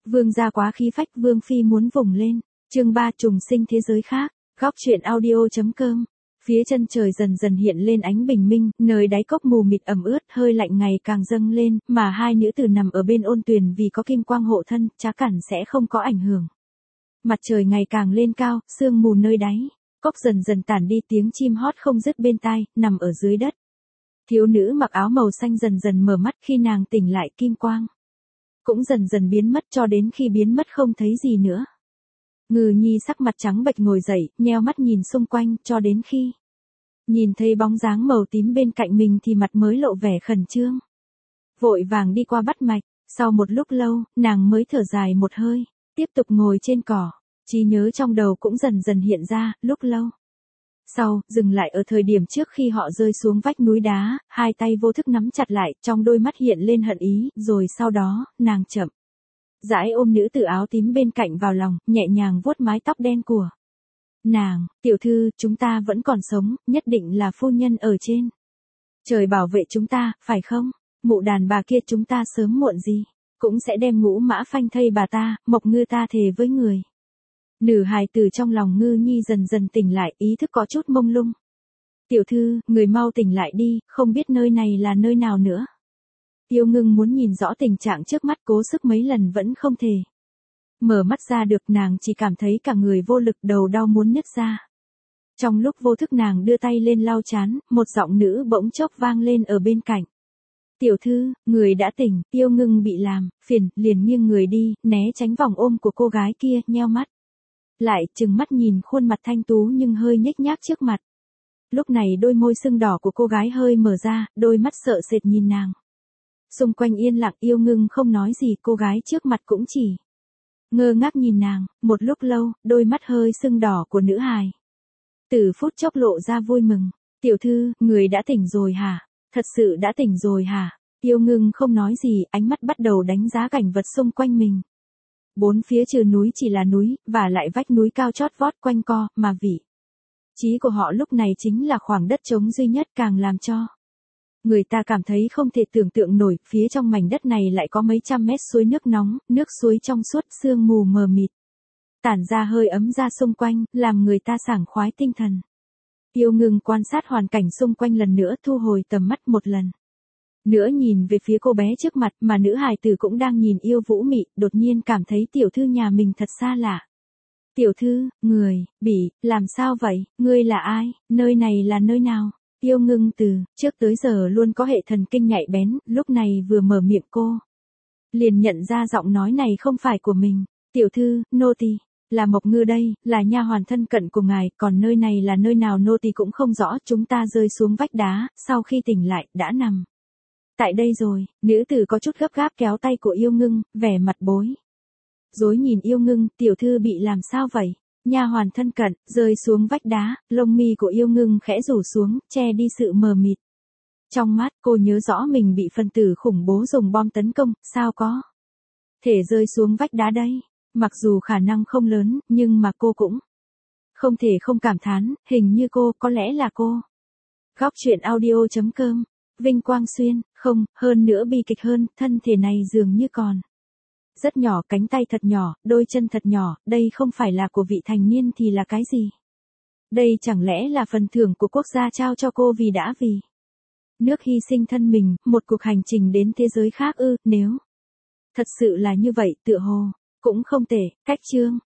Vương gia quá khí phách, Vương phi muốn vùng lên. Chương 3 trùng sinh thế giới khác. Góc truyện audio.com. Phía chân trời dần dần hiện lên ánh bình minh, nơi đáy cốc mù mịt ẩm ướt, hơi lạnh ngày càng dâng lên, mà hai nữ tử nằm ở bên ôn tuyền vì có kim quang hộ thân, trá cẩn sẽ không có ảnh hưởng. Mặt trời ngày càng lên cao, sương mù nơi đáy cốc dần dần tản đi, tiếng chim hót không dứt bên tai, nằm ở dưới đất. Thiếu nữ mặc áo màu xanh dần dần mở mắt, khi nàng tỉnh lại kim quang cũng dần dần biến mất, cho đến khi biến mất không thấy gì nữa. Ngư Nhi sắc mặt trắng bệch ngồi dậy, nheo mắt nhìn xung quanh, cho đến khi nhìn thấy bóng dáng màu tím bên cạnh mình thì mặt mới lộ vẻ khẩn trương. Vội vàng đi qua bắt mạch, sau một lúc lâu, nàng mới thở dài một hơi, tiếp tục ngồi trên cỏ. Trí nhớ trong đầu cũng dần dần hiện ra, lúc lâu sau, dừng lại ở thời điểm trước khi họ rơi xuống vách núi đá, hai tay vô thức nắm chặt lại, trong đôi mắt hiện lên hận ý, rồi sau đó, nàng chậm rãi ôm nữ tử áo tím bên cạnh vào lòng, nhẹ nhàng vuốt mái tóc đen của nàng. Tiểu thư, chúng ta vẫn còn sống, nhất định là phu nhân ở trên trời bảo vệ chúng ta, phải không? Mụ đàn bà kia chúng ta sớm muộn gì cũng sẽ đem ngũ mã phanh thây bà ta, Mộc Ngư ta thề với người. Nữ hài từ trong lòng Ngư Nhi dần dần tỉnh lại, ý thức có chút mông lung. Tiểu thư, người mau tỉnh lại đi, không biết nơi này là nơi nào nữa. Tiêu Ngưng muốn nhìn rõ tình trạng trước mắt, cố sức mấy lần vẫn không thể mở mắt ra được, nàng chỉ cảm thấy cả người vô lực, đầu đau muốn nứt ra. Trong lúc vô thức nàng đưa tay lên lau chán, một giọng nữ bỗng chốc vang lên ở bên cạnh. Tiểu thư, người đã tỉnh. Tiêu Ngưng bị làm phiền, liền nghiêng người đi, né tránh vòng ôm của cô gái kia, nheo mắt lại, trừng mắt nhìn khuôn mặt thanh tú nhưng hơi nhếch nhác trước mặt. Lúc này đôi môi sưng đỏ của cô gái hơi mở ra, đôi mắt sợ sệt nhìn nàng. Xung quanh yên lặng, Yêu Ngưng không nói gì, cô gái trước mặt cũng chỉ ngơ ngác nhìn nàng. Một lúc lâu, đôi mắt hơi sưng đỏ của nữ hài từ phút chốc lộ ra vui mừng. Tiểu thư, người đã tỉnh rồi hả? Thật sự đã tỉnh rồi hả? Yêu Ngưng không nói gì, ánh mắt bắt đầu đánh giá cảnh vật xung quanh mình. Bốn phía trừ núi chỉ là núi, và lại vách núi cao chót vót quanh co, mà vị trí của họ lúc này chính là khoảng đất trống duy nhất, càng làm cho người ta cảm thấy không thể tưởng tượng nổi. Phía trong mảnh đất này lại có mấy trăm mét suối nước nóng, nước suối trong suốt, sương mù mờ mịt tản ra hơi ấm ra xung quanh, làm người ta sảng khoái tinh thần. Yêu Ngưng quan sát hoàn cảnh xung quanh lần nữa, thu hồi tầm mắt một lần nữa nhìn về phía cô bé trước mặt, mà nữ hài tử cũng đang nhìn yêu vũ mị, đột nhiên cảm thấy tiểu thư nhà mình thật xa lạ. Tiểu thư, người, Bỉ, làm sao vậy, ngươi là ai, nơi này là nơi nào? Yêu Ngưng từ trước tới giờ luôn có hệ thần kinh nhạy bén, lúc này vừa mở miệng cô liền nhận ra giọng nói này không phải của mình. Tiểu thư, nô tỳ là Mộc Ngư đây, là nha hoàn thân cận của ngài, còn nơi này là nơi nào nô tỳ cũng không rõ, chúng ta rơi xuống vách đá, sau khi tỉnh lại, đã nằm tại đây rồi. Nữ tử có chút gấp gáp kéo tay của Yêu Ngưng, vẻ mặt bối rối nhìn Yêu Ngưng. Tiểu thư bị làm sao vậy? Nha hoàn thân cận, rơi xuống vách đá, lông mi của Yêu Ngưng khẽ rủ xuống, che đi sự mờ mịt trong mắt. Cô nhớ rõ mình bị phần tử khủng bố dùng bom tấn công, sao có thể rơi xuống vách đá đây? Mặc dù khả năng không lớn, nhưng mà cô cũng không thể không cảm thán, hình như cô, có lẽ là cô. Góc truyện audio.com. Vinh Quang Xuyên, không, hơn nữa bi kịch hơn, thân thể này dường như còn rất nhỏ, cánh tay thật nhỏ, đôi chân thật nhỏ, đây không phải là của vị thành niên thì là cái gì? Đây chẳng lẽ là phần thưởng của quốc gia trao cho cô vì đã vì nước hy sinh thân mình, một cuộc hành trình đến thế giới khác ư? Nếu thật sự là như vậy, tựa hồ cũng không tệ. Cách chương